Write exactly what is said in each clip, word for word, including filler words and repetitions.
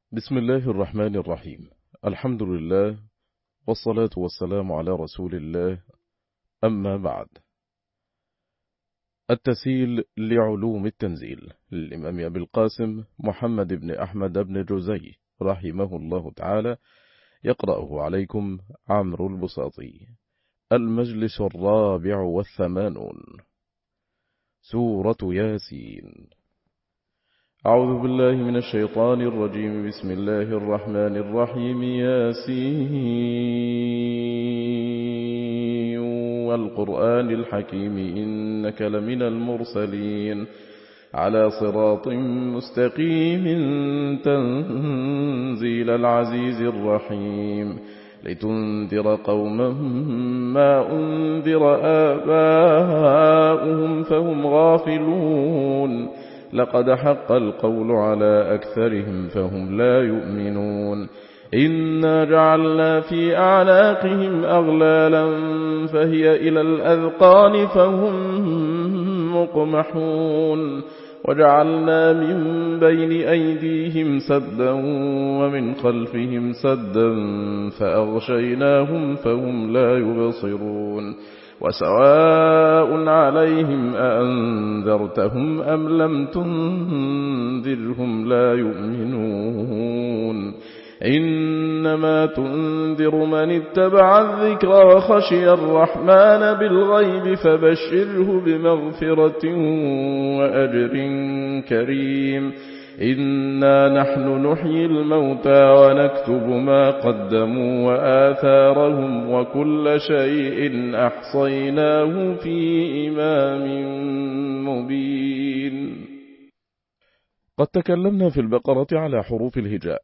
بسم الله الرحمن الرحيم. الحمد لله والصلاة والسلام على رسول الله، أما بعد. التسهيل لعلوم التنزيل للإمام أبي القاسم محمد بن أحمد بن جزي رحمه الله تعالى، يقرأه عليكم عمرو البساطي. المجلس الرابع والثمانون، سورة ياسين. أعوذ بالله من الشيطان الرجيم. بسم الله الرحمن الرحيم. ياسين والقرآن الحكيم إنك لمن المرسلين على صراط مستقيم تنزيل العزيز الرحيم لتنذر قوما ما أنذر آباؤهم فهم غافلون لقد حق القول على أكثرهم فهم لا يؤمنون. إنا جعلنا في أعناقهم أغلالا فهي إلى الأذقان فهم مقمحون وجعلنا من بين أيديهم سدا ومن خلفهم سدا فأغشيناهم فهم لا يبصرون. وسواء عليهم أأنذرتهم أم لم تنذرهم لا يؤمنون. إنما تنذر من اتبع الذكر وخشي الرحمن بالغيب فبشره بمغفرة وأجر كريم. إنا نحن نحيي الموتى ونكتب ما قدموا وآثارهم وكل شيء أحصيناه في إمام مبين. قد تكلمنا في البقرة على حروف الهجاء،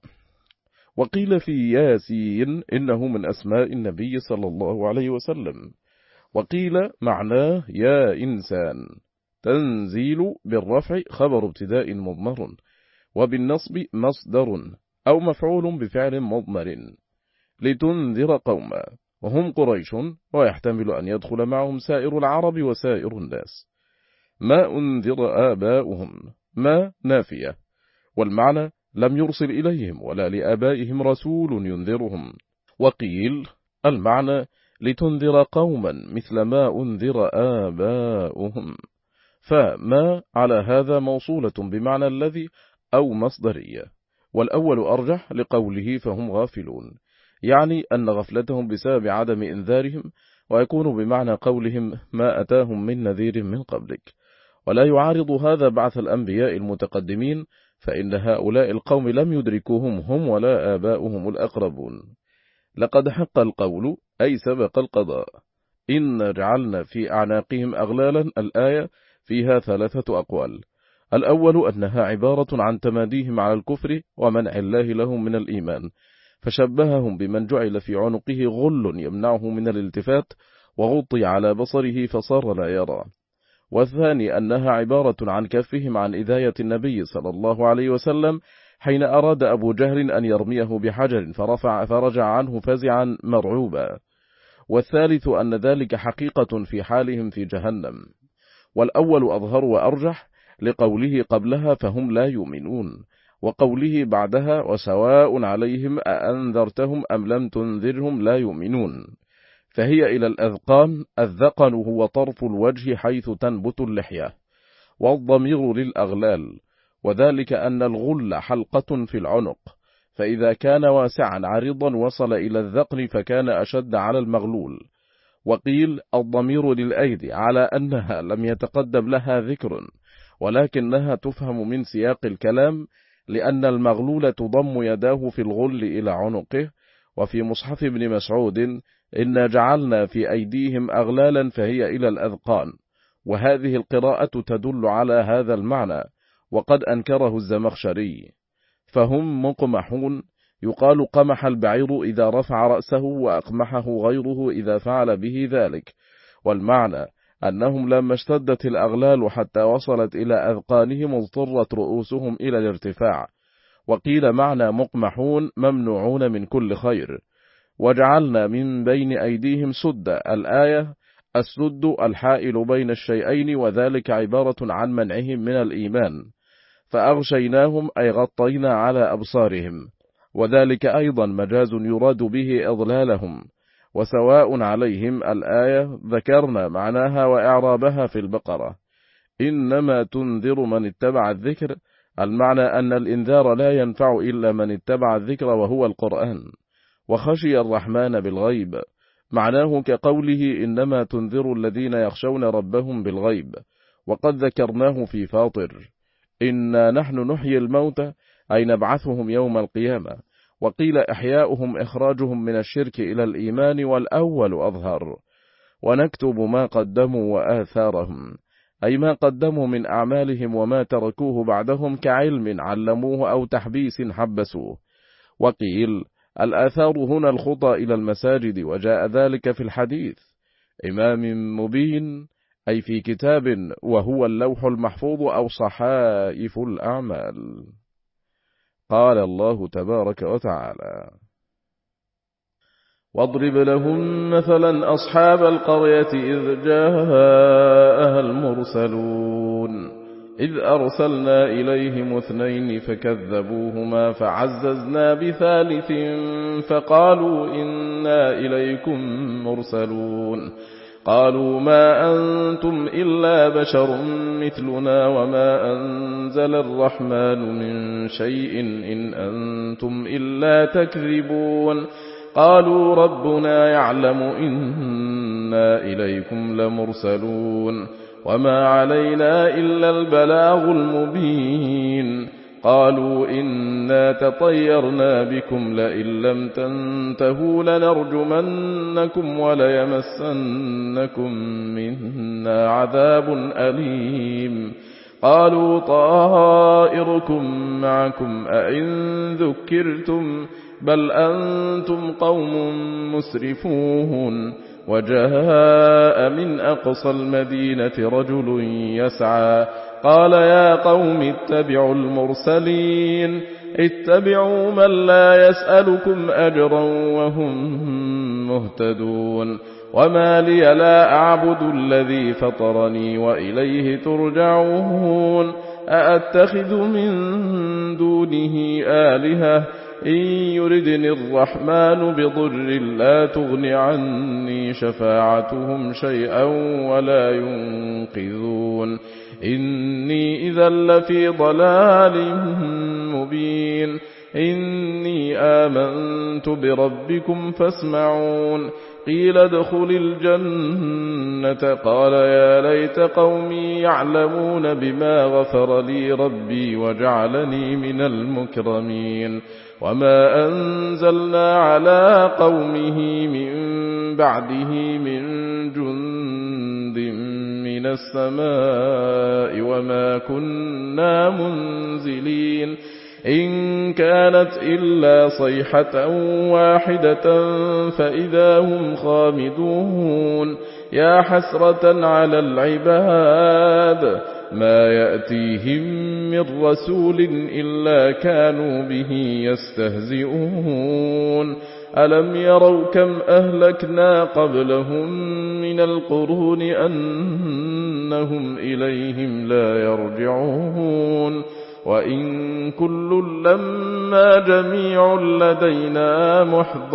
وقيل في ياسين إنه من أسماء النبي صلى الله عليه وسلم، وقيل معناه يا إنسان. تنزيل بالرفع خبر ابتداء مضمر، وبالنصب مصدر أو مفعول بفعل مضمر. لتنذر قوما وهم قريش، ويحتمل أن يدخل معهم سائر العرب وسائر الناس. ما أنذر آباؤهم، ما نافية، والمعنى لم يرسل إليهم ولا لآبائهم رسول ينذرهم. وقيل المعنى لتنذر قوما مثل ما أنذر آباؤهم، فما على هذا موصولة بمعنى الذي أو مصدرية، والأول أرجح لقوله فهم غافلون، يعني أن غفلتهم بسبب عدم إنذارهم، ويكون بمعنى قولهم ما أتاهم من نذير من قبلك. ولا يعارض هذا بعث الأنبياء المتقدمين، فإن هؤلاء القوم لم يدركوهم هم ولا آباؤهم الأقربون. لقد حق القول أي سبق القضاء. إن جعلنا في أعناقهم أغلالا، الآية فيها ثلاثة أقوال. الأول أنها عبارة عن تماديهم على الكفر ومنع الله لهم من الإيمان، فشبههم بمن جعل في عنقه غل يمنعه من الالتفات وغطي على بصره فصار لا يرى. والثاني أنها عبارة عن كفهم عن إذاية النبي صلى الله عليه وسلم حين أراد أبو جهل أن يرميه بحجر فرفع فرجع عنه فزعا مرعوبا. والثالث أن ذلك حقيقة في حالهم في جهنم. والأول أظهر وأرجح لقوله قبلها فهم لا يؤمنون، وقوله بعدها وسواء عليهم أأنذرتهم أم لم تنذرهم لا يؤمنون، فهي إلى الأذقان. الذقن هو طرف الوجه حيث تنبت اللحية، والضمير للأغلال، وذلك أن الغل حلقة في العنق، فإذا كان واسعا عريضا وصل إلى الذقن فكان أشد على المغلول. وقيل الضمير للأيدي على أنها لم يتقدم لها ذكر، ولكنها تفهم من سياق الكلام، لأن المغلول تضم يداه في الغل إلى عنقه. وفي مصحف ابن مسعود إنا جعلنا في أيديهم أغلالا فهي إلى الأذقان، وهذه القراءة تدل على هذا المعنى، وقد أنكره الزمخشري. فهم مقمحون، يقال قمح البعير إذا رفع رأسه، وأقمحه غيره إذا فعل به ذلك. والمعنى أنهم لما اشتدت الأغلال حتى وصلت إلى أذقانهم اضطرت رؤوسهم إلى الارتفاع. وقيل معنى مقمحون ممنوعون من كل خير. وجعلنا من بين أيديهم سدا، الآية السد الحائل بين الشيئين، وذلك عبارة عن منعهم من الإيمان. فأغشيناهم أي غطينا على أبصارهم، وذلك أيضا مجاز يراد به إضلالهم. وسواء عليهم الآية ذكرنا معناها وإعرابها في البقرة. إنما تنذر من اتبع الذكر، المعنى أن الإنذار لا ينفع إلا من اتبع الذكر وهو القرآن، وخشي الرحمن بالغيب، معناه كقوله إنما تنذر الذين يخشون ربهم بالغيب. وقد ذكرناه في فاطر إنا نحن نحيي الموتى أي نبعثهم يوم القيامة. وقيل إحياؤهم إخراجهم من الشرك إلى الإيمان، والأول أظهر. ونكتب ما قدموا وآثارهم أي ما قدموا من أعمالهم وما تركوه بعدهم كعلم علموه أو تحبيس حبسوه. وقيل الآثار هنا الخطى إلى المساجد، وجاء ذلك في الحديث إمام مبين أي في كتاب وهو اللوح المحفوظ أو صحائف الأعمال. قال الله تبارك وتعالى: واضرب لهم مثلا أصحاب القرية إذ جاءها المرسلون إذ أرسلنا إليهم اثنين فكذبوهما فعززنا بثالث فقالوا إنا إليكم مرسلون قالوا ما أنتم إلا بشر مثلنا وما أنزل الرحمن من شيء إن أنتم إلا تكذبون قالوا ربنا يعلم إنا إليكم لمرسلون وما علينا إلا البلاغ المبين قالوا إنا تطيرنا بكم لئن لم تنتهوا لنرجمنكم وليمسنكم منا عذاب أليم قالوا طائركم معكم أئن ذكرتم بل أنتم قوم مسرفون وجاء من أقصى المدينة رجل يسعى قال يا قوم اتبعوا المرسلين اتبعوا من لا يسألكم أجرا وهم مهتدون وما لي لا أعبد الذي فطرني وإليه ترجعون أأتخذ من دونه آلهة إن يردني الرحمن بضر لا تغن عني شفاعتهم شيئا ولا ينقذون إني إذا لفي ضلال مبين إني آمنت بربكم فاسمعون قيل ادخل الجنة قال يا ليت قومي يعلمون بما غفر لي ربي وجعلني من المكرمين وما أنزلنا على قومه من بعده من جند من السماء وما كنا منزلين إن كانت إلا صيحة واحدة فإذا هم خامدون يا حسرة على العباد ما يأتيهم من رسول إلا كانوا به يستهزئون ألم يروا كم أهلكنا قبلهم من القرون أنهم إليهم لا يرجعون وإن كل لما جميع لدينا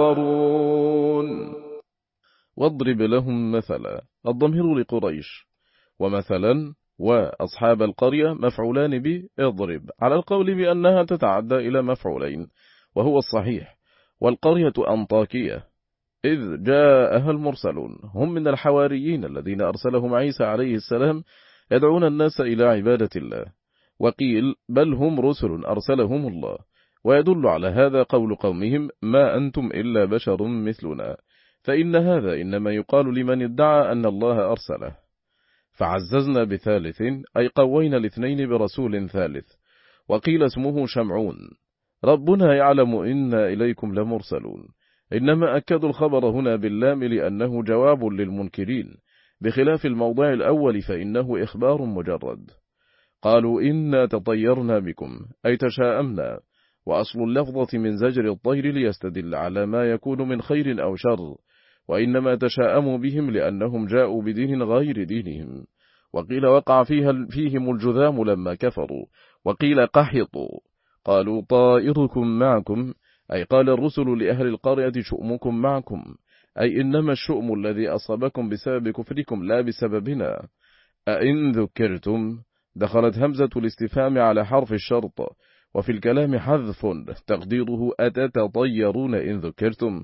محضرون واضرب لهم مثلا الضمير لقريش ومثلا وأصحاب القرية مفعولان بإضرب على القول بأنها تتعدى إلى مفعولين وهو الصحيح. والقرية أنطاكية إذ جاءها المرسلون هم من الحواريين الذين أرسلهم عيسى عليه السلام يدعون الناس إلى عبادة الله. وقيل بل هم رسل أرسلهم الله ويدل على هذا قول قومهم ما أنتم إلا بشر مثلنا فإن هذا إنما يقال لمن ادعى أن الله أرسله. فعززنا بثالث أي قوينا الاثنين برسول ثالث. وقيل اسمه شمعون ربنا يعلم إنا إليكم لمرسلون إنما أكدوا الخبر هنا باللام لأنه جواب للمنكرين بخلاف الموضع الأول فإنه إخبار مجرد. قالوا إنا تطيرنا بكم أي تشاءمنا وأصل اللفظة من زجر الطير ليستدل على ما يكون من خير أو شر وإنما تشاءموا بهم لأنهم جاءوا بدين غير دينهم. وقيل وقع فيها فيهم الجذام لما كفروا وقيل قحطوا. قالوا طائركم معكم، أي قال الرسل لأهل القرية شؤمكم معكم، أي إنما الشؤم الذي أصابكم بسبب كفركم لا بسببنا. أئن ذكرتم دخلت همزة الاستفهام على حرف الشرط، وفي الكلام حذف تقديره أتتطيرون إن ذكرتم.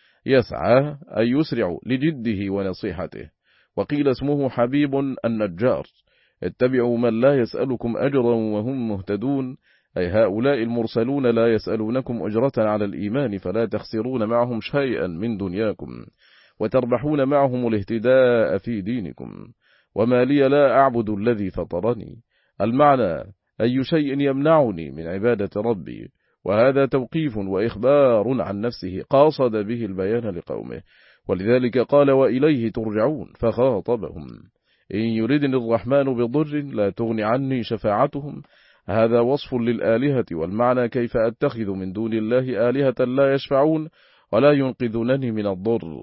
يسعى أي يسرع لجده ونصيحته. وقيل اسمه حبيب النجار. اتبعوا من لا يسألكم أجرا وهم مهتدون، أي هؤلاء المرسلون لا يسألونكم أجرة على الإيمان، فلا تخسرون معهم شيئا من دنياكم وتربحون معهم الاهتداء في دينكم. وما لي لا أعبد الذي فطرني، المعنى أي شيء يمنعني من عبادة ربي. وهذا توقيف وإخبار عن نفسه قاصد به البيان لقومه، ولذلك قال وإليه ترجعون فخاطبهم. إن يردني الرحمن بضر لا تغني عني شفاعتهم. هذا وصف للآلهة، والمعنى كيف أتخذ من دون الله آلهة لا يشفعون ولا ينقذونني من الضر.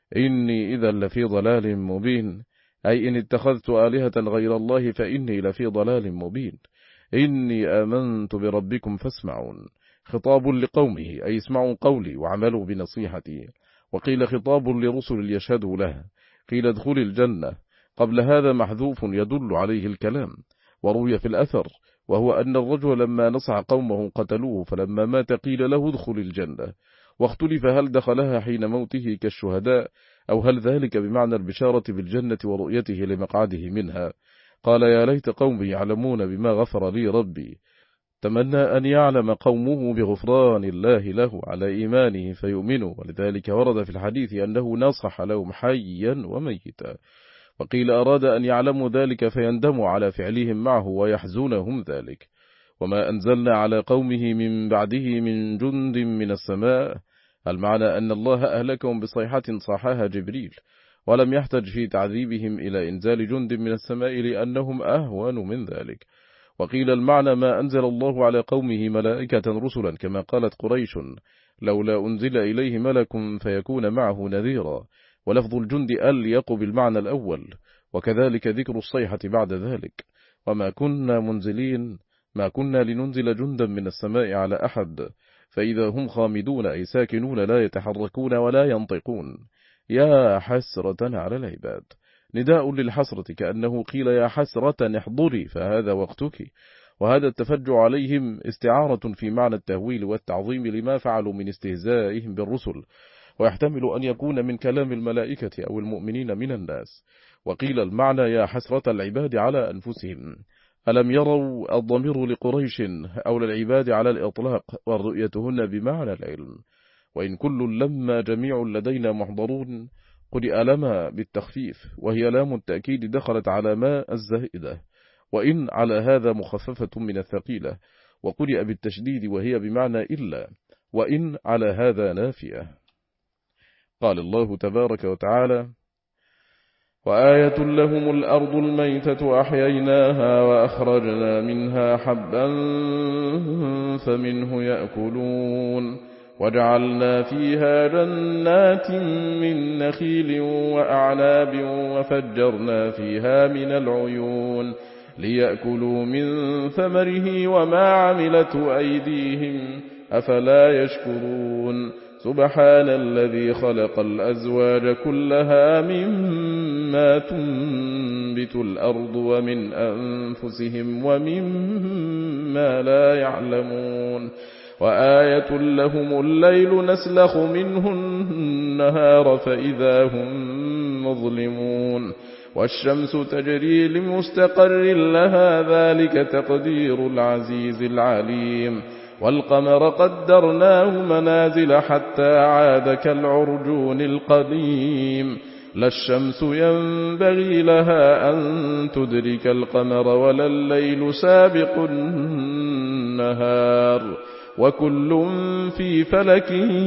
إني إذا لفي ضلال مبين، أي إن اتخذت آلهة غير الله فإني لفي ضلال مبين. إني آمنت بربكم فاسمعون. خطاب لقومه، أي اسمعوا قولي وعملوا بنصيحتي. وقيل خطاب لرسل ليشهدوا له. قيل ادخل الجنة، قبل هذا محذوف يدل عليه الكلام. وروي في الأثر وهو أن الرجل لما نصح قومه قتلوه، فلما مات قيل له ادخل الجنة. واختلف هل دخلها حين موته كالشهداء، أو هل ذلك بمعنى البشارة بالجنة ورؤيته لمقعده منها. قال يا ليت قومي يعلمون بما غفر لي ربي. تمنى أن يعلم قومه بغفران الله له على إيمانه فيؤمنوا، ولذلك ورد في الحديث أنه نصح لهم حيا وميتا. وقيل أراد أن يعلموا ذلك فيندموا على فعلهم معه ويحزنهم ذلك. وما أنزلنا على قومه من بعده من جند من السماء، المعنى أن الله أهلكهم بصيحة صاحها جبريل، ولم يحتج في تعذيبهم إلى إنزال جند من السماء لأنهم أهون من ذلك. وقيل المعنى ما أنزل الله على قومه ملائكة رسلا، كما قالت قريش لولا أنزل إليه ملك فيكون معه نذيرا. ولفظ الجند أليق بالمعنى الأول، وكذلك ذكر الصيحة بعد ذلك. وما كنا منزلين، ما كنا لننزل جندا من السماء على أحد فإذا هم خامدون، أي ساكنون لا يتحركون ولا ينطقون. يا حسرة على العباد، نداء للحسرة، كأنه قيل يا حسرة احضري فهذا وقتك. وهذا التفجع عليهم استعارة في معنى التهويل والتعظيم لما فعلوا من استهزائهم بالرسل، ويحتمل أن يكون من كلام الملائكة أو المؤمنين من الناس. وقيل المعنى يا حسرة العباد على أنفسهم. ألم يروا الضمير لقريش أو للعباد على الإطلاق، ورؤيتهن بمعنى العلم. وإن كل لما جميع لدينا محضرون قرئ لما بالتخفيف، وهي لام التأكيد دخلت على ما الزائدة. وإن على هذا مخففة من الثقيلة، وقرئ بالتشديد وهي بمعنى إلا، وإن على هذا نافية. قال الله تبارك وتعالى وآية لهم الأرض الميتة أحييناها وأخرجنا منها حبا فمنه يأكلون وجعلنا فيها جنات من نخيل وأعناب وفجرنا فيها من العيون ليأكلوا من ثمره وما عملته أيديهم أفلا يشكرون سبحان الذي خلق الأزواج كلها مما تنبت الأرض ومن أنفسهم ومما لا يعلمون وآية لهم الليل نسلخ منه النهار فإذا هم مظلمون والشمس تجري لمستقر لها ذلك تقدير العزيز العليم والقمر قدرناه منازل حتى عاد كالعرجون القديم لا الشمس ينبغي لها أن تدرك القمر ولا الليل سابق النهار وكل في فلك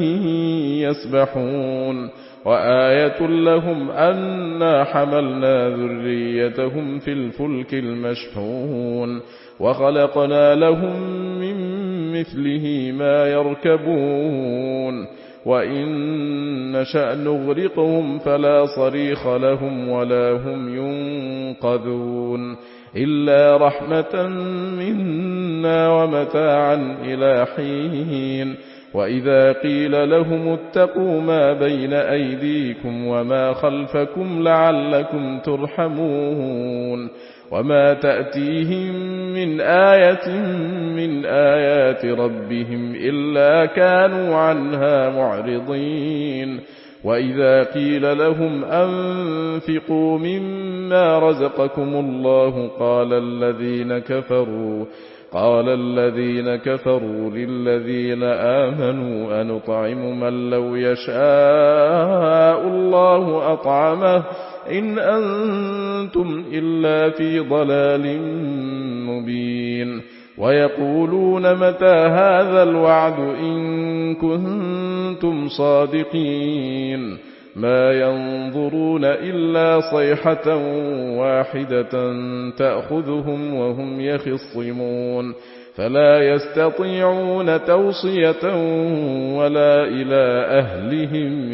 يسبحون وآية لهم أنا حملنا ذريتهم في الفلك المشحون وخلقنا لهم من مثله ما يركبون وإن نشأ نغرقهم فلا صريخ لهم ولا هم ينقذون إلا رحمة منا ومتاعا إلى حين. وإذا قيل لهم اتقوا ما بين أيديكم وما خلفكم لعلكم ترحمون. وما تأتيهم من آية من آيات ربهم إلا كانوا عنها معرضين. وإذا قيل لهم أنفقوا مما رزقكم الله قال الذين كفروا قال الذين كفروا للذين آمنوا أنطعم من لو يشاء الله أطعمه إن أنتم إلا في ضلال مبين. ويقولون متى هذا الوعد إن كنتم صادقين. ما ينظرون إلا صيحة واحدة تأخذهم وهم يخصمون فلا يستطيعون توصية ولا إلى أهلهم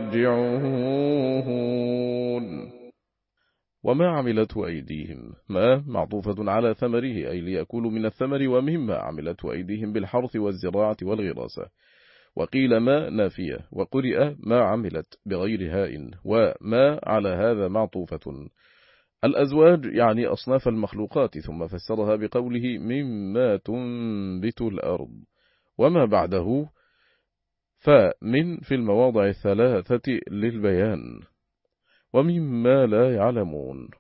يرجعون. وما عملته أيديهم ما معطوفة على ثمره أي ليأكلوا من الثمر ومما عملته أيديهم بالحرث والزراعة والغراسة. وقيل ما نافية وقرئ ما عملت بغير هاء وما على هذا معطوفة. الأزواج يعني أصناف المخلوقات ثم فسرها بقوله مما تنبت الأرض. وما بعده فمن في المواضع الثلاثة للبيان. ومما لا يعلمون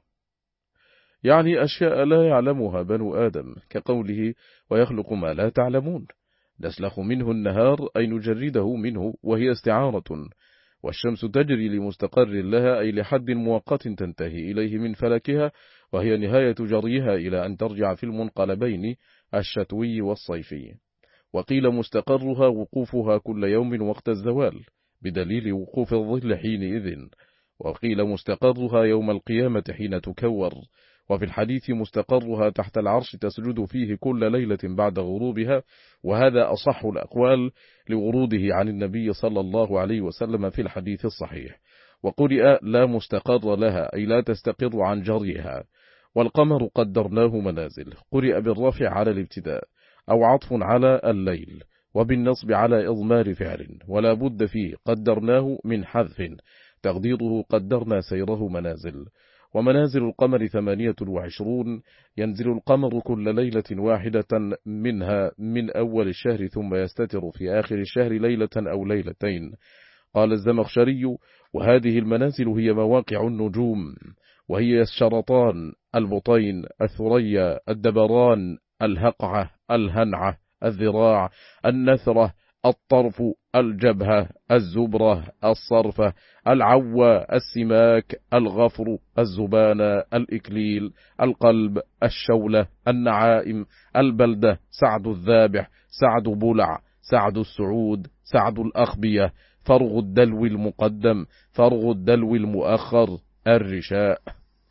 يعني أشياء لا يعلمها بنو آدم كقوله ويخلق ما لا تعلمون. نسلخ منه النهار أي نجرده منه وهي استعارة. والشمس تجري لمستقر لها أي لحد مؤقت تنتهي إليه من فلكها وهي نهاية جريها إلى أن ترجع في المنقلبين الشتوي والصيفي. وقيل مستقرها وقوفها كل يوم وقت الزوال بدليل وقوف الظل حينئذ. وقيل مستقرها يوم القيامة حين تكور. وفي الحديث مستقرها تحت العرش تسجد فيه كل ليلة بعد غروبها وهذا أصح الأقوال لوروده عن النبي صلى الله عليه وسلم في الحديث الصحيح. وقرئ لا مستقر لها أي لا تستقر عن جريها. والقمر قدرناه منازل قرئ بالرفع على الابتداء أو عطف على الليل وبالنصب على إضمار فعل ولا بد فيه قدرناه من حذف تقديره قدرنا سيره منازل. ومنازل القمر ثمانية وعشرون ينزل القمر كل ليلة واحدة منها من أول الشهر ثم يستتر في آخر الشهر ليلة أو ليلتين. قال الزمخشري وهذه المنازل هي مواقع النجوم وهي الشرطان البطين الثريا الدبران الهقعة الهنعة الذراع النثرة الطرف الجبهة الزبرة الصرفة العوى السماك الغفر الزبانة الإكليل القلب الشولة النعائم البلدة سعد الذابح سعد بلع سعد السعود سعد الأخبية فرغ الدلو المقدم فرغ الدلو المؤخر الرشاء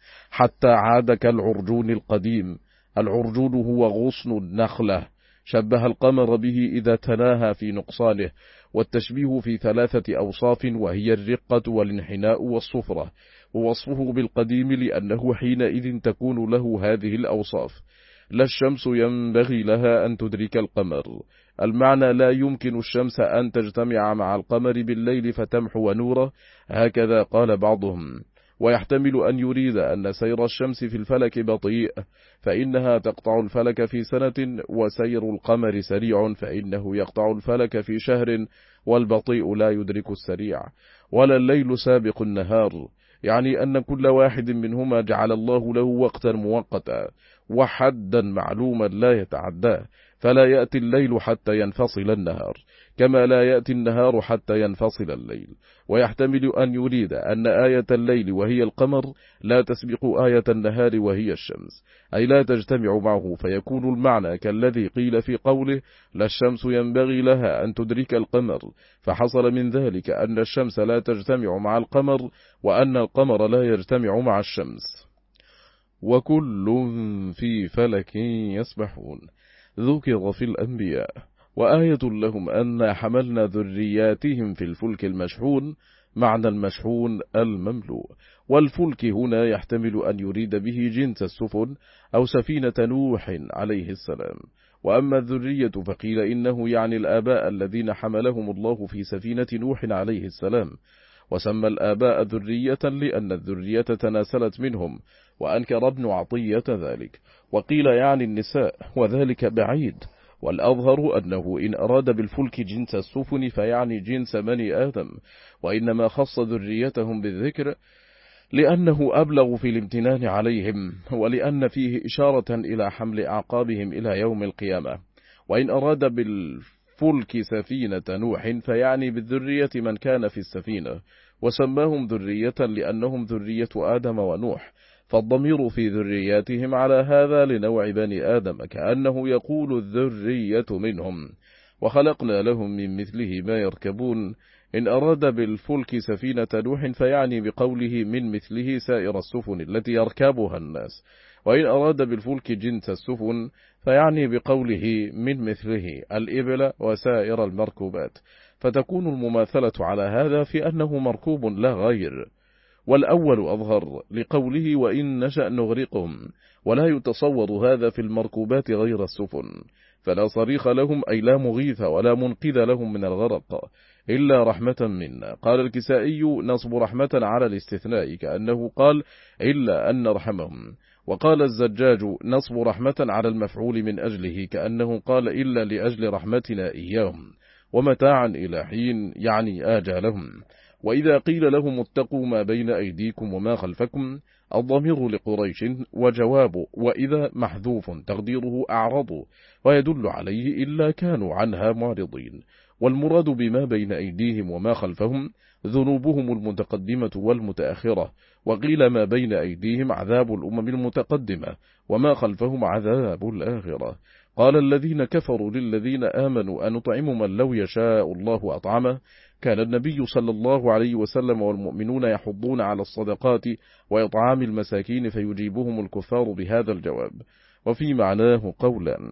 حتى عاد كالعرجون القديم. العرجون هو غصن النخلة شبه القمر به إذا تناهى في نقصانه. والتشبيه في ثلاثة أوصاف وهي الرقة والانحناء والصفرة. ووصفه بالقديم لأنه حينئذ تكون له هذه الأوصاف. لا الشمس ينبغي لها أن تدرك القمر. المعنى لا يمكن الشمس أن تجتمع مع القمر بالليل فتمحو نوره هكذا قال بعضهم. ويحتمل أن يريد أن سير الشمس في الفلك بطيء فإنها تقطع الفلك في سنة وسير القمر سريع فإنه يقطع الفلك في شهر والبطيء لا يدرك السريع. ولا الليل سابق النهار يعني أن كل واحد منهما جعل الله له وقتا مؤقتا وحدا معلوما لا يتعداه فلا يأتي الليل حتى ينفصل النهار كما لا يأتي النهار حتى ينفصل الليل. ويحتمل أن يريد أن آية الليل وهي القمر لا تسبق آية النهار وهي الشمس أي لا تجتمع معه فيكون المعنى كالذي قيل في قوله لا الشمس ينبغي لها أن تدرك القمر فحصل من ذلك أن الشمس لا تجتمع مع القمر وأن القمر لا يجتمع مع الشمس. وكل في فلك يسبحون ذكر في الأنبياء. وآية لهم أن حملنا ذرياتهم في الفلك المشحون معنى المشحون المملوء. والفلك هنا يحتمل أن يريد به جنس السفن أو سفينة نوح عليه السلام. وأما الذرية فقيل إنه يعني الآباء الذين حملهم الله في سفينة نوح عليه السلام، وسمى الآباء ذرية لأن الذرية تناسلت منهم، وأنكر ابن عطية ذلك. وقيل يعني النساء، وذلك بعيد، والأظهر أنه إن أراد بالفلك جنس السفن فيعني جنس بني آدم، وإنما خص ذريتهم بالذكر لأنه أبلغ في الامتنان عليهم، ولأن فيه إشارة إلى حمل أعقابهم إلى يوم القيامة. وإن أراد بالفلك سفينة نوح فيعني بالذرية من كان في السفينة، وسماهم ذرية لأنهم ذرية آدم ونوح، فالضمير في ذرياتهم على هذا لنوع بني آدم، كأنه يقول الذرية منهم، وخلقنا لهم من مثله ما يركبون. إن أراد بالفلك سفينة نوح فيعني بقوله من مثله سائر السفن التي يركبها الناس، وإن أراد بالفلك جنس السفن فيعني بقوله من مثله الإبل وسائر المركوبات، فتكون المماثلة على هذا في أنه مركوب لا غير. والأول أظهر لقوله وإن نشأ نغرقهم، ولا يتصور هذا في المركوبات غير السفن، فلا صريخ لهم أي لا مغيث ولا منقذ لهم من الغرق إلا رحمة منا. قال الكسائي نصب رحمة على الاستثناء كأنه قال إلا أن نرحمهم. وقال الزجاج نصب رحمة على المفعول من أجله كأنه قال إلا لأجل رحمتنا إياهم، ومتاعا إلى حين يعني آجالهم. وإذا قيل لهم اتقوا ما بين أيديكم وما خلفكم الضمير لقريش، وجواب وإذا محذوف تقديره أعرضوا، ويدل عليه إلا كانوا عنها معرضين. والمراد بما بين أيديهم وما خلفهم ذنوبهم المتقدمة والمتأخرة. وقيل ما بين أيديهم عذاب الأمم المتقدمة، وما خلفهم عذاب الآخرة. قال الذين كفروا للذين آمنوا أنطعم من لو يشاء الله أطعمه. كان النبي صلى الله عليه وسلم والمؤمنون يحضون على الصدقات وإطعام المساكين، فيجيبهم الكفار بهذا الجواب. وفي معناه قولا: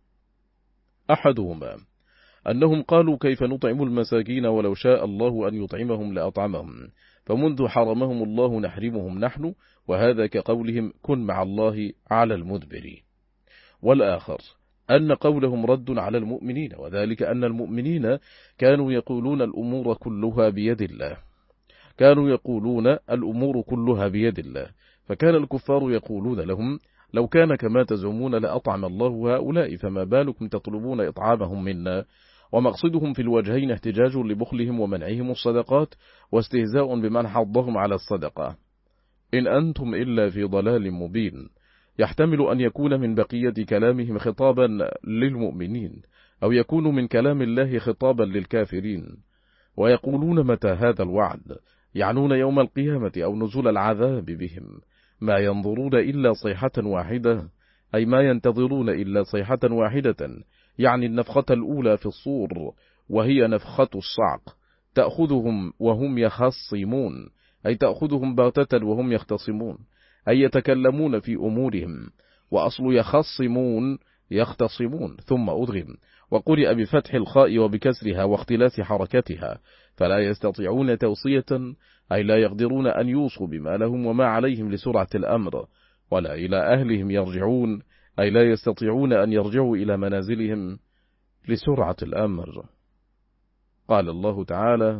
أحدهما أنهم قالوا كيف نطعم المساكين ولو شاء الله أن يطعمهم لأطعمهم، فمنذ حرمهم الله نحرمهم نحن، وهذا كقولهم كن مع الله على المدبر. والآخر أن قولهم رد على المؤمنين، وذلك أن المؤمنين كانوا يقولون الأمور كلها بيد الله كانوا يقولون الأمور كلها بيد الله فكان الكفار يقولون لهم لو كان كما تزعمون لأطعم الله هؤلاء، فما بالكم تطلبون إطعامهم منا. ومقصدهم في الوجهين احتجاج لبخلهم ومنعهم الصدقات، واستهزاء بمن حضهم على الصدقة. إن أنتم إلا في ضلال مبين، يحتمل أن يكون من بقية كلامهم خطابا للمؤمنين، أو يكون من كلام الله خطابا للكافرين. ويقولون متى هذا الوعد، يعنون يوم القيامة أو نزول العذاب بهم. ما ينظرون إلا صيحة واحدة، أي ما ينتظرون إلا صيحة واحدة، يعني النفخة الأولى في الصور، وهي نفخة الصعق، تأخذهم وهم يخصمون، أي تأخذهم بغتة وهم يختصمون، أي يتكلمون في أمورهم. وأصل يخصمون يختصمون ثم أدغم، وقرئ بفتح الخاء وبكسرها واختلاس حركتها، فلا يستطيعون توصية، أي لا يقدرون أن يوصوا بما لهم وما عليهم لسرعة الأمر، ولا إلى أهلهم يرجعون، أي لا يستطيعون أن يرجعوا إلى منازلهم لسرعة الأمر. قال الله تعالى: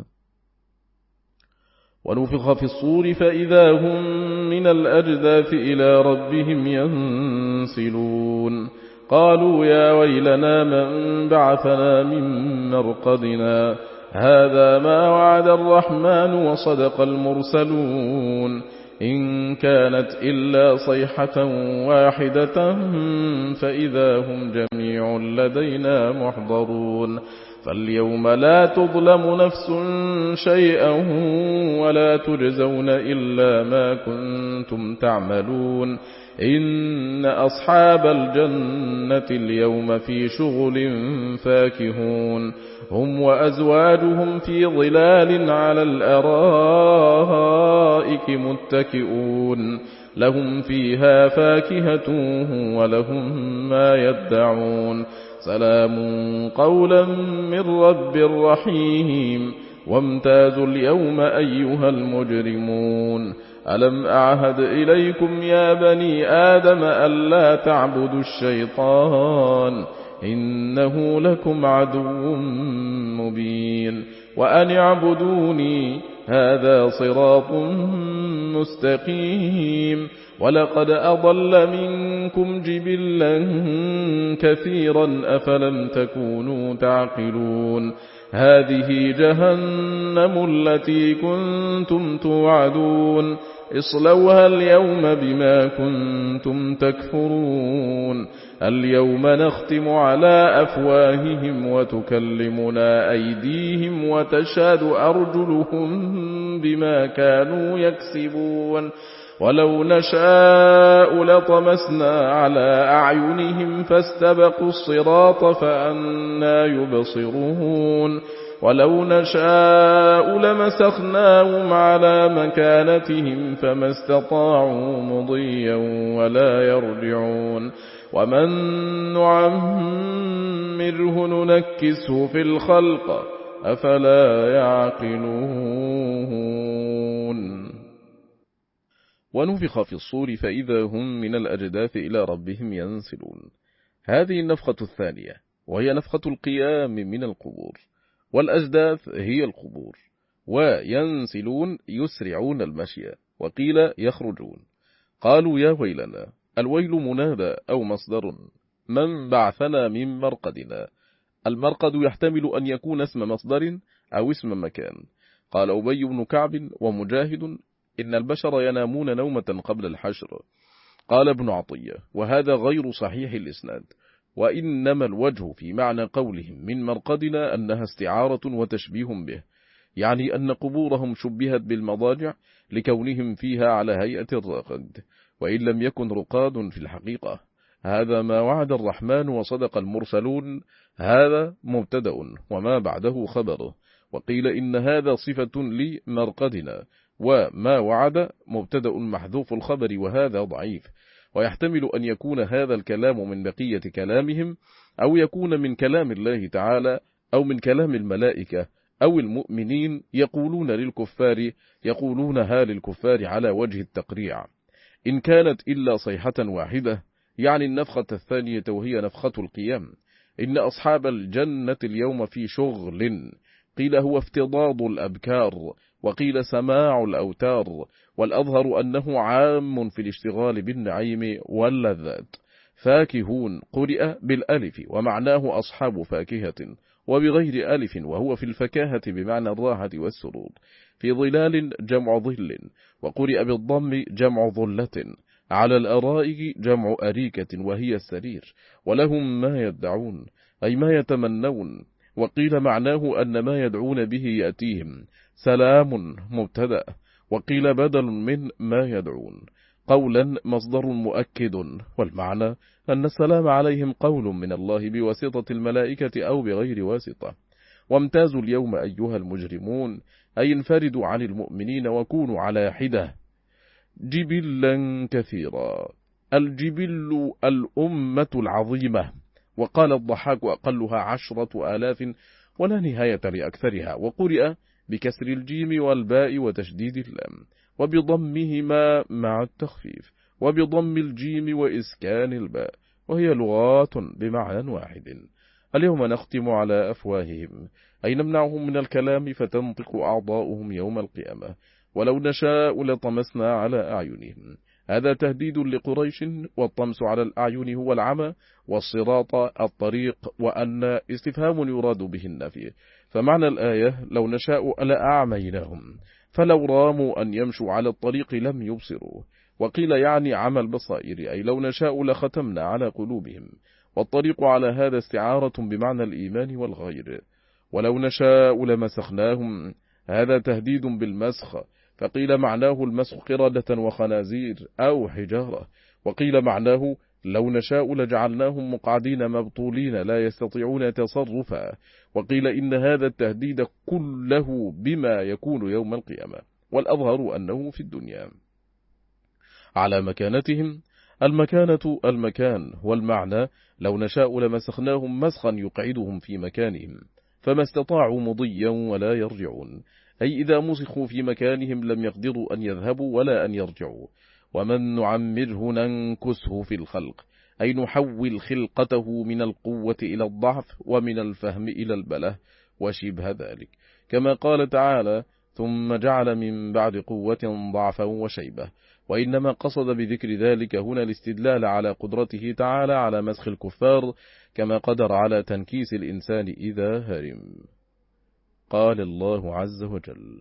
ونفخ في الصور فإذا هم من الأجداث إلى ربهم ينسلون. قالوا يا ويلنا من بعثنا من مرقدنا هذا ما وعد الرحمن وصدق المرسلون إن كانت إلا صيحة واحدة فإذا هم جميع لدينا محضرون. فاليوم لا تظلم نفس شيئا ولا تجزون إلا ما كنتم تعملون إن أصحاب الجنة اليوم في شغل فاكهون هم وأزواجهم في ظلال على الأرائك متكئون لهم فيها فاكهة ولهم ما يدعون سلام قولا من رب رحيم وامتازوا اليوم أيها المجرمون ألم أعهد إليكم يا بني آدم ألا تعبدوا الشيطان إنه لكم عدو مبين وأن اعبدوني هذا صراط مستقيم ولقد أضل منكم جبلا كثيرا أفلم تكونوا تعقلون هذه جهنم التي كنتم توعدون اصلوها اليوم بما كنتم تكفرون اليوم نختم على أفواههم وتكلمنا أيديهم وتشهد أرجلهم بما كانوا يكسبون ولو نشاء لطمسنا على أعينهم فاستبقوا الصراط فأنى يبصرون ولو نشاء لمسخناهم على مكانتهم فما استطاعوا مضيا ولا يرجعون ومن نعمره ننكسه في الخلق أفلا يعقلون ونفخ في الصور فإذا هم من الأجداث إلى ربهم ينسلون هذه النفخة الثانية وهي نفخة القيام من القبور والأجداث هي القبور وينسلون يسرعون المشي وقيل يخرجون قالوا يا ويلنا الويل منادى أو مصدر من بعثنا من مرقدنا المرقد يحتمل أن يكون اسم مصدر أو اسم مكان قال أبي بن كعب ومجاهد إن البشر ينامون نومة قبل الحشر قال ابن عطية وهذا غير صحيح الإسناد وإنما الوجه في معنى قولهم من مرقدنا أنها استعارة وتشبيه به يعني أن قبورهم شبهت بالمضاجع لكونهم فيها على هيئة الرقد وإن لم يكن رقاد في الحقيقة هذا ما وعد الرحمن وصدق المرسلون هذا مبتدأ وما بعده خبره وقيل إن هذا صفة لمرقدنا وما وعد مبتدأ محذوف الخبر وهذا ضعيف ويحتمل أن يكون هذا الكلام من بقية كلامهم أو يكون من كلام الله تعالى أو من كلام الملائكة أو المؤمنين يقولون للكفار يقولونها للكفار على وجه التقريع إن كانت إلا صيحة واحدة يعني النفخة الثانية وهي نفخة القيام إن أصحاب الجنة اليوم في شغل قيل هو افتضاض الأبكار وقيل سماع الأوتار والأظهر أنه عام في الاشتغال بالنعيم واللذات فاكهون قرئ بالألف ومعناه أصحاب فاكهة وبغير ألف وهو في الفكاهة بمعنى الراحة والسرور في ظلال جمع ظل وقرئ بالضم جمع ظلة على الأرائك جمع أريكة وهي السرير ولهم ما يدعون أي ما يتمنون وقيل معناه أن ما يدعون به يأتيهم سلام مبتدأ وقيل بدل من ما يدعون قولا مصدر مؤكد والمعنى أن السلام عليهم قول من الله بواسطة الملائكة أو بغير واسطة وامتازوا اليوم أيها المجرمون أي انفردوا عن المؤمنين وكونوا على حدة جبلا كثيرا الجبل الأمة العظيمة وقال الضحاك أقلها عشرة آلاف ولا نهاية لأكثرها وقرئ بكسر الجيم والباء وتشديد اللام وبضمهما مع التخفيف وبضم الجيم وإسكان الباء وهي لغات بمعنى واحد اليوم نختم على أفواههم أي نمنعهم من الكلام فتنطق أعضاؤهم يوم القيامة ولو نشاء لطمسنا على أعينهم هذا تهديد لقريش والطمس على الأعين هو العمى والصراط الطريق وأن استفهام يراد به النفي فمعنى الآية لو نشاء لأعميناهم فلو راموا أن يمشوا على الطريق لم يبصروا وقيل يعني عمى البصائر أي لو نشاء لختمنا على قلوبهم والطريق على هذا استعارة بمعنى الإيمان والغير ولو نشاء لمسخناهم هذا تهديد بالمسخ فقيل معناه المسخ قردة وخنازير أو حجارة وقيل معناه لو نشاء لجعلناهم مقعدين مبطولين لا يستطيعون تصرفا وقيل إن هذا التهديد كله بما يكون يوم القيامة والأظهر أنه في الدنيا على مكانتهم المكانة المكان والمعنى لو نشاء لمسخناهم مسخا يقعدهم في مكانهم فما استطاعوا مضيا ولا يرجعون، أي إذا مسخوا في مكانهم لم يقدروا أن يذهبوا ولا أن يرجعوا. ومن نعمره ننكسه في الخلق، أي نحول خلقته من القوة إلى الضعف ومن الفهم إلى البله وشبه ذلك، كما قال تعالى: ثم جعل من بعد قوة ضعفا وشيبة. وإنما قصد بذكر ذلك هنا الاستدلال على قدرته تعالى على مسخ الكفار، كما قدر على تنكيس الإنسان إذا هرم. قال الله عز وجل: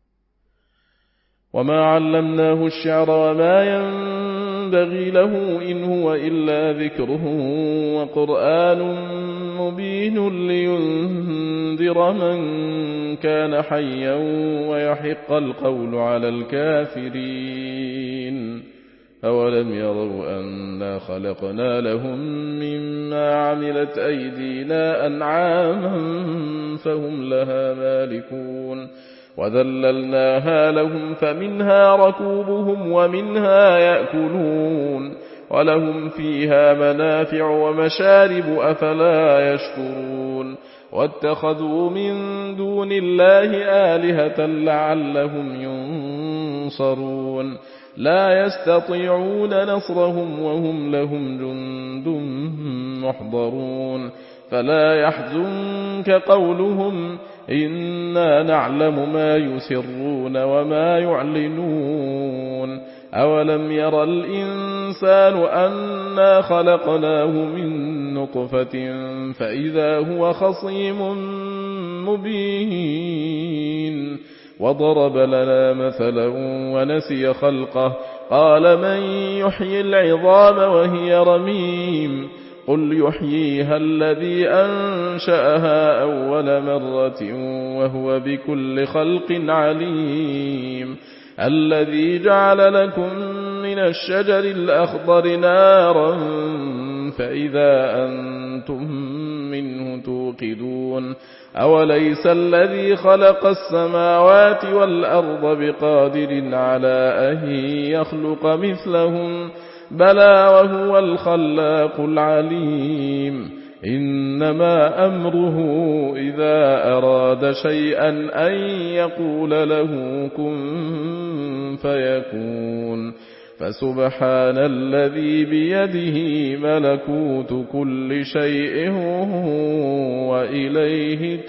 وما علمناه الشعر وما ينبغي له إن هو إلا ذكره وقرآن مبين لينذر من كان حيا ويحق القول على الكافرين. أولم يروا أنا خلقنا لهم مما عملت أيدينا أنعاما فهم لها مالكون وذللناها لهم فمنها ركوبهم ومنها يأكلون ولهم فيها منافع ومشارب أفلا يشكرون واتخذوا من دون الله آلهة لعلهم ينصرون لا يستطيعون نصرهم وهم لهم جند محضرون فلا يحزنك قولهم إنا نعلم ما يسرون وما يعلنون أولم ير الإنسان أنا خلقناه من نطفة فإذا هو خصيم مبين وضرب لنا مثلا ونسي خلقه قال من يحيي العظام وهي رميم قل يحييها الذي أنشأها أول مرة وهو بكل خلق عليم الذي جعل لكم من الشجر الأخضر نارا فإذا أنتم منه توقدون أوليس الذي خلق السماوات والأرض بقادر على أن يخلق مثلهم بلى وهو الخلاق العليم إنما أمره إذا أراد شيئا أن يقول له كن فيكون فسبحان الذي بيده ملكوت كل شيء وإليه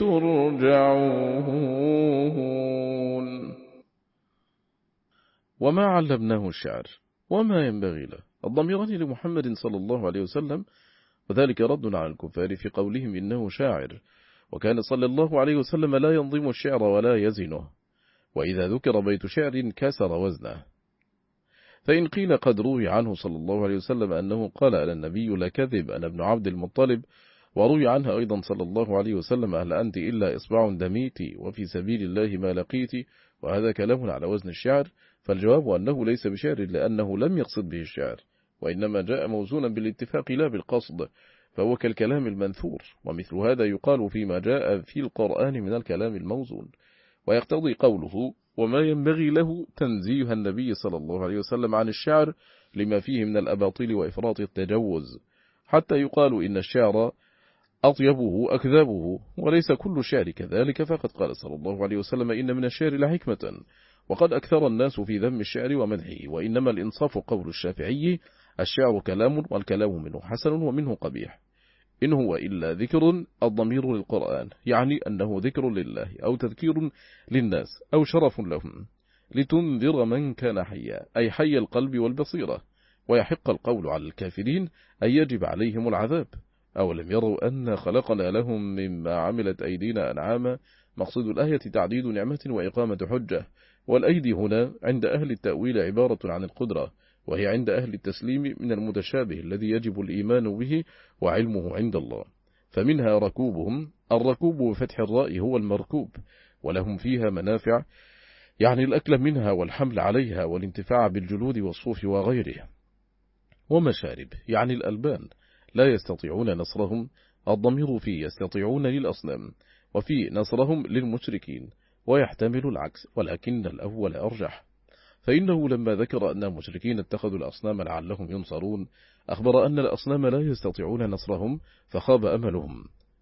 ترجعون. وما علمناه الشعر وما ينبغي له، الضميران لمحمد صلى الله عليه وسلم، وذلك رد على الكفار في قولهم إنه شاعر، وكان صلى الله عليه وسلم لا ينظم الشعر ولا يزنه، وإذا ذكر بيت شعر كسر وزنه. فإن قيل قد روي عنه صلى الله عليه وسلم أنه قال أنا النبي لا كذب أنا ابن عبد المطلب، وروي عنها أيضا صلى الله عليه وسلم هل أنت إلا إصبع دميت وفي سبيل الله ما لقيت، وهذا كلام على وزن الشعر، فالجواب أنه ليس بشعر لأنه لم يقصد به الشعر، وإنما جاء موزونا بالاتفاق لا بالقصد، فهو كالكلام المنثور، ومثل هذا يقال فيما جاء في القرآن من الكلام الموزون. ويقتضي قوله وما ينبغي له تنزيه النبي صلى الله عليه وسلم عن الشعر لما فيه من الأباطيل وإفراط التجوز، حتى يقال إن الشعر أطيبه أكذبه، وليس كل الشعر كذلك، فقد قال صلى الله عليه وسلم إن من الشعر لحكمة، وقد أكثر الناس في ذم الشعر ومدحه، وإنما الإنصاف قول الشافعي الشعر كلام والكلام منه حسن ومنه قبيح، إن هو إلا ذكر الضمير للقرآن، يعني أنه ذكر لله أو تذكير للناس أو شرف لهم، لتنذر من كان حيا أي حي القلب والبصيرة، ويحق القول على الكافرين أي يجب عليهم العذاب. أولم يروا أن خلقنا لهم مما عملت أيدينا أنعاما، مقصد الآية تعديد نعمة وإقامة حجة، والأيدي هنا عند أهل التأويل عبارة عن القدرة، وهي عند أهل التسليم من المتشابه الذي يجب الإيمان به وعلمه عند الله، فمنها ركوبهم، الركوب بفتح الراء هو المركوب، ولهم فيها منافع يعني الأكل منها والحمل عليها والانتفاع بالجلود والصوف وغيره، ومشارب يعني الألبان لا يستطيعون نصرهم، الضمير فيه يستطيعون للأصنام، وفي نصرهم للمشركين، ويحتمل العكس، ولكن الأول أرجح، فإنه لما ذكر أن المشركين اتخذوا الأصنام لعلهم ينصرون، أخبر أن الأصنام لا يستطيعون نصرهم، فخاب أملهم،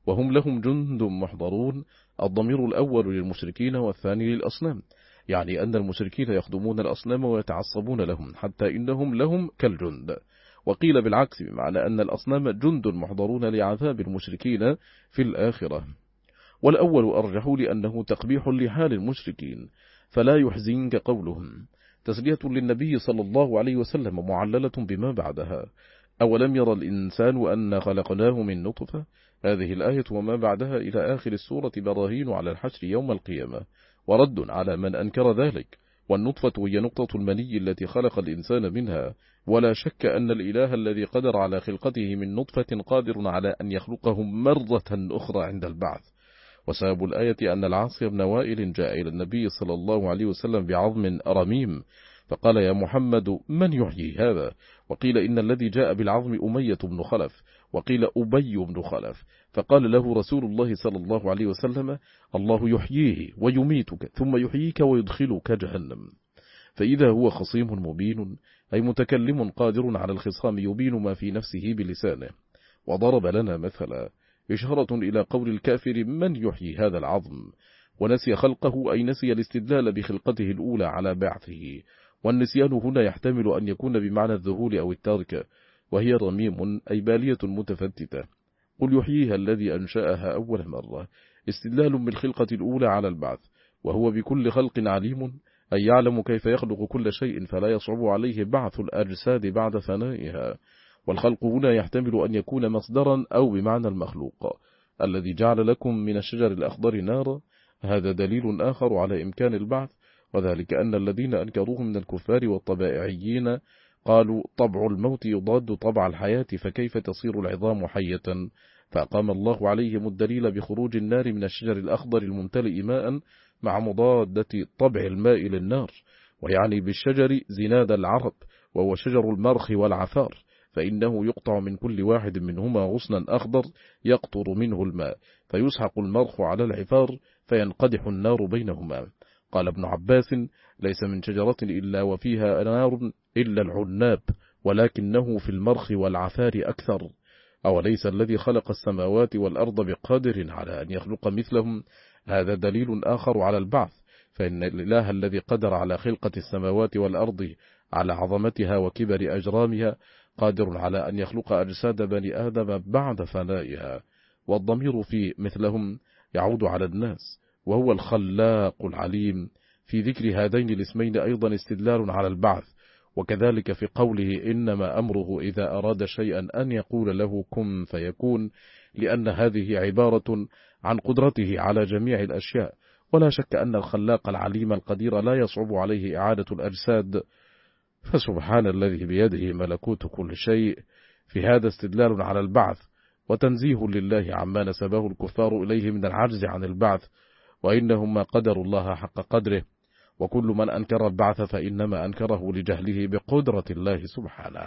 وهم لهم جند محضرون. الضمير الأول للمشركين والثاني للأصنام، يعني أن المشركين يخدمون الأصنام ويتعصبون لهم حتى إنهم لهم كالجند. وقيل بالعكس، بمعنى أن الأصنام جند محضرون لعذاب المشركين في الآخرة. والأول أرجح لأنه تقبيح لحال المشركين، فلا يحزنك قولهم، تسلية للنبي صلى الله عليه وسلم معللة بما بعدها. أولم يرى الإنسان أن خلقناه من نطفة؟ هذه الآية وما بعدها إلى آخر السورة براهين على الحشر يوم القيامة، ورد على من أنكر ذلك. والنطفة هي نقطة المني التي خلق الإنسان منها، ولا شك أن الإله الذي قدر على خلقته من نطفة قادر على أن يخلقهم مرة أخرى عند البعث. وسبب الآية أن العاص بن وائل جاء إلى النبي صلى الله عليه وسلم بعظم رميم، فقال: يا محمد، من يحيي هذا؟ وقيل إن الذي جاء بالعظم أمية بن خلف، وقيل أبي بن خلف. فقال له رسول الله صلى الله عليه وسلم: الله يحييه ويميتك ثم يحييك ويدخلك جهنم. فإذا هو خصيم مبين، أي متكلم قادر على الخصام يبين ما في نفسه بلسانه. وضرب لنا مثلا إشارة إلى قول الكافر: من يحيي هذا العظم؟ ونسي خلقه، أي نسي الاستدلال بخلقته الأولى على بعثه. والنسيان هنا يحتمل أن يكون بمعنى الذهول أو الترك، وهي رميم أي بالية متفتتة. قل يحييها الذي أنشأها أول مرة، استدلال بالخلقة الأولى على البعث، وهو بكل خلق عليم، أي يعلم كيف يخلق كل شيء، فلا يصعب عليه بعث الأجساد بعد فنائها. والخلق هنا يحتمل أن يكون مصدرا أو بمعنى المخلوق. الذي جعل لكم من الشجر الأخضر نارا، هذا دليل آخر على إمكان البعث، وذلك أن الذين أنكروه من الكفار والطبائعيين قالوا: طبع الموت يضاد طبع الحياة، فكيف تصير العظام حية؟ فأقام الله عليهم الدليل بخروج النار من الشجر الأخضر الممتلئ ماء مع مضادة طبع الماء للنار، ويعني بالشجر زناد العرب، وهو شجر المرخ والعفار، فإنه يقطع من كل واحد منهما غصنا أخضر يقطر منه الماء، فيسحق المرخ على العفار فينقدح النار بينهما. قال ابن عباس: ليس من شجرة إلا وفيها نار إلا العناب، ولكنه في المرخ والعفار أكثر. أوليس الذي خلق السماوات والأرض بقادر على أن يخلق مثلهم؟ هذا دليل آخر على البعث، فإن الإله الذي قدر على خلقة السماوات والأرض على عظمتها وكبر أجرامها قادر على أن يخلق أجساد بني آدم بعد فنائها. والضمير في مثلهم يعود على الناس، وهو الخلاق العليم. في ذكر هذين الاسمين أيضا استدلال على البعث، وكذلك في قوله: إنما أمره إذا أراد شيئا أن يقول له كن فيكون، لأن هذه عبارة عن قدرته على جميع الأشياء. ولا شك أن الخلاق العليم القدير لا يصعب عليه إعادة الأجساد، فسبحان الذي بيده ملكوت كل شيء. في هذا استدلال على البعث، وتنزيه لله عما نسبه الكفار إليه من العجز عن البعث، وإنهم ما قدروا الله حق قدره. وكل من أنكر البعث فإنما أنكره لجهله بقدرة الله سبحانه.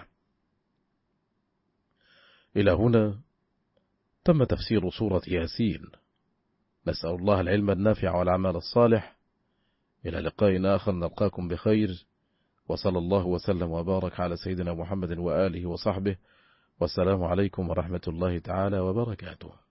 إلى هنا تم تفسير سورة ياسين. نسأل الله العلم النافع والعمل الصالح. إلى لقاء آخر، نلقاكم بخير، وصلى الله وسلم وبارك على سيدنا محمد وآله وصحبه، والسلام عليكم ورحمة الله تعالى وبركاته.